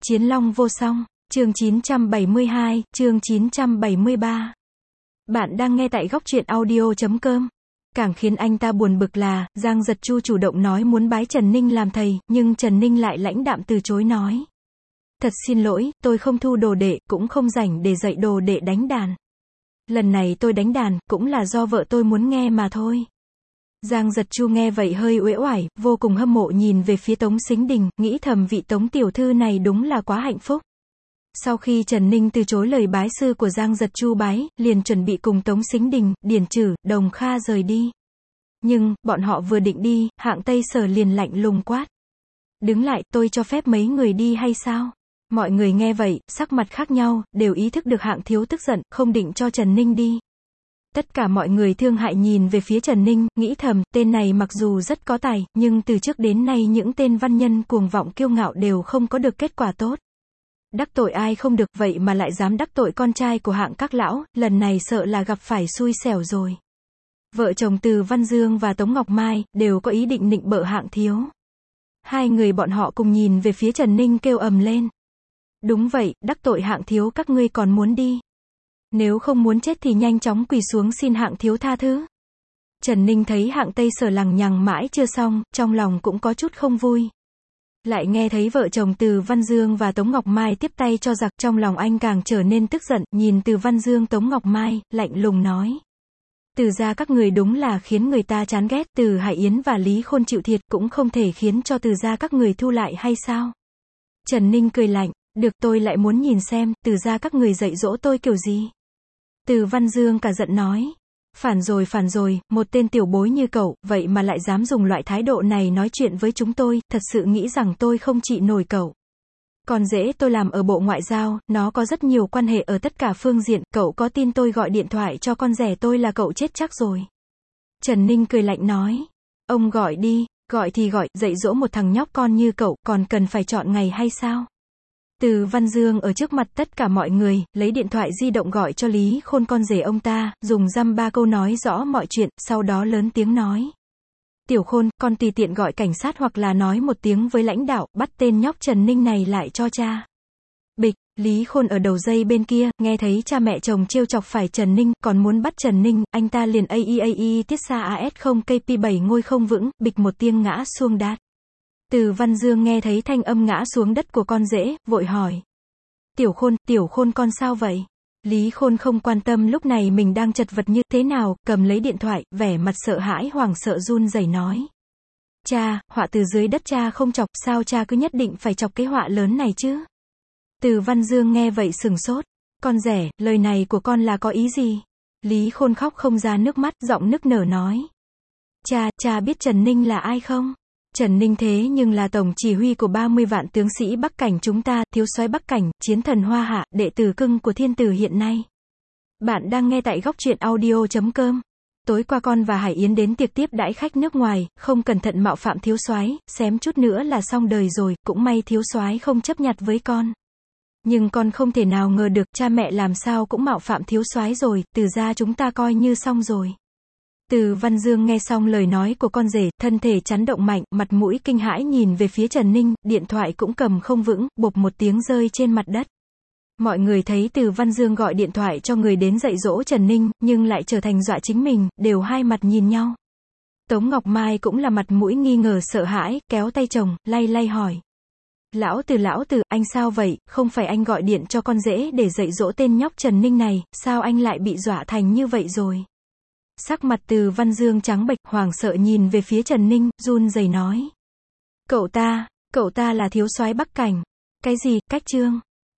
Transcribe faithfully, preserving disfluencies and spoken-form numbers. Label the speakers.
Speaker 1: Chiến Long vô song, chương chín trăm bảy mươi hai, chương chín trăm bảy mươi ba. Bạn đang nghe tại góc truyện audio chấm com. Càng khiến anh ta buồn bực là, Giang Giật Chu chủ động nói muốn bái Trần Ninh làm thầy, nhưng Trần Ninh lại lãnh đạm từ chối nói. Thật xin lỗi, tôi không thu đồ đệ, cũng không rảnh để dạy đồ đệ đánh đàn. Lần này tôi đánh đàn, cũng là do vợ tôi muốn nghe mà thôi. Giang Giật Chu nghe vậy hơi uể oải, vô cùng hâm mộ nhìn về phía Tống Sính Đình, nghĩ thầm vị Tống tiểu thư này đúng là quá hạnh phúc. Sau khi Trần Ninh từ chối lời bái sư của Giang Giật Chu bái, liền chuẩn bị cùng Tống Sính Đình, Điển Trử, Đồng Kha rời đi. Nhưng, bọn họ vừa định đi, Hạng Tây Sở liền lạnh lùng quát. Đứng lại, tôi cho phép mấy người đi hay sao? Mọi người nghe vậy, sắc mặt khác nhau, đều ý thức được Hạng thiếu tức giận, không định cho Trần Ninh đi. Tất cả mọi người thương hại nhìn về phía Trần Ninh, nghĩ thầm, tên này mặc dù rất có tài, nhưng từ trước đến nay những tên văn nhân cuồng vọng kiêu ngạo đều không có được kết quả tốt. Đắc tội ai không được, vậy mà lại dám đắc tội con trai của Hạng các lão, lần này sợ là gặp phải xui xẻo rồi. Vợ chồng Từ Văn Dương và Tống Ngọc Mai, đều có ý định nịnh bợ Hạng thiếu. Hai người bọn họ cùng nhìn về phía Trần Ninh kêu ầm lên. Đúng vậy, đắc tội Hạng thiếu các ngươi còn muốn đi. Nếu không muốn chết thì nhanh chóng quỳ xuống xin Hạng thiếu tha thứ. Trần Ninh thấy Hạng Tây Sở lằng nhằng mãi chưa xong, trong lòng cũng có chút không vui. Lại nghe thấy vợ chồng Từ Văn Dương và Tống Ngọc Mai tiếp tay cho giặc, trong lòng anh càng trở nên tức giận, nhìn Từ Văn Dương Tống Ngọc Mai, lạnh lùng nói. Từ gia các người đúng là khiến người ta chán ghét, Từ Hải Yến và Lý Khôn chịu thiệt, cũng không thể khiến cho Từ gia các người thu lại hay sao? Trần Ninh cười lạnh, được, tôi lại muốn nhìn xem, Từ gia các người dạy dỗ tôi kiểu gì? Từ Văn Dương cả giận nói. Phản rồi phản rồi, một tên tiểu bối như cậu, vậy mà lại dám dùng loại thái độ này nói chuyện với chúng tôi, thật sự nghĩ rằng tôi không trị nổi cậu. Còn dễ tôi làm ở Bộ Ngoại giao, nó có rất nhiều quan hệ ở tất cả phương diện, cậu có tin tôi gọi điện thoại cho con rể tôi là cậu chết chắc rồi. Trần Ninh cười lạnh nói. Ông gọi đi, gọi thì gọi, dạy dỗ một thằng nhóc con như cậu, còn cần phải chọn ngày hay sao? Từ Văn Dương ở trước mặt tất cả mọi người, lấy điện thoại di động gọi cho Lý Khôn con rể ông ta, dùng dăm ba câu nói rõ mọi chuyện, sau đó lớn tiếng nói. Tiểu Khôn, con tùy tiện gọi cảnh sát hoặc là nói một tiếng với lãnh đạo, bắt tên nhóc Trần Ninh này lại cho cha. Bịch, Lý Khôn ở đầu dây bên kia, nghe thấy cha mẹ chồng trêu chọc phải Trần Ninh, còn muốn bắt Trần Ninh, anh ta liền a i a i tiết xa a s không k p bảy ngôi không vững, bịch một tiếng ngã xuống đát. Từ Văn Dương nghe thấy thanh âm ngã xuống đất của con rể, vội hỏi. Tiểu Khôn, Tiểu Khôn con sao vậy? Lý Khôn không quan tâm lúc này mình đang chật vật như thế nào, cầm lấy điện thoại, vẻ mặt sợ hãi hoảng sợ run rẩy nói. Cha, họa từ dưới đất cha không chọc, sao cha cứ nhất định phải chọc cái họa lớn này chứ? Từ Văn Dương nghe vậy sừng sốt. Con rể, lời này của con là có ý gì? Lý Khôn khóc không ra nước mắt, giọng nức nở nói. Cha, cha biết Trần Ninh là ai không? Trần Ninh thế nhưng là tổng chỉ huy của ba mươi vạn tướng sĩ Bắc Cảnh chúng ta, thiếu soái Bắc Cảnh, chiến thần Hoa Hạ, đệ tử cưng của thiên tử hiện nay. Bạn đang nghe tại góc truyện audio chấm com. Tối qua con và Hải Yến đến tiệc tiếp đãi khách nước ngoài, không cẩn thận mạo phạm thiếu soái, xém chút nữa là xong đời rồi, cũng may thiếu soái không chấp nhặt với con. Nhưng con không thể nào ngờ được, cha mẹ làm sao cũng mạo phạm thiếu soái rồi, Từ gia chúng ta coi như xong rồi. Từ Văn Dương nghe xong lời nói của con rể, thân thể chấn động mạnh, mặt mũi kinh hãi nhìn về phía Trần Ninh, điện thoại cũng cầm không vững, bộp một tiếng rơi trên mặt đất. Mọi người thấy Từ Văn Dương gọi điện thoại cho người đến dạy dỗ Trần Ninh, nhưng lại trở thành dọa chính mình, đều hai mặt nhìn nhau. Tống Ngọc Mai cũng là mặt mũi nghi ngờ sợ hãi, kéo tay chồng, lay lay hỏi. Lão Từ lão Từ, anh sao vậy, không phải anh gọi điện cho con rể để dạy dỗ tên nhóc Trần Ninh này, sao anh lại bị dọa thành như vậy rồi? Sắc mặt Từ Văn Dương trắng bệch, hoảng sợ nhìn về phía Trần Ninh, run rẩy nói. Cậu ta, cậu ta là thiếu soái Bắc Cảnh. Cái gì, cách trương?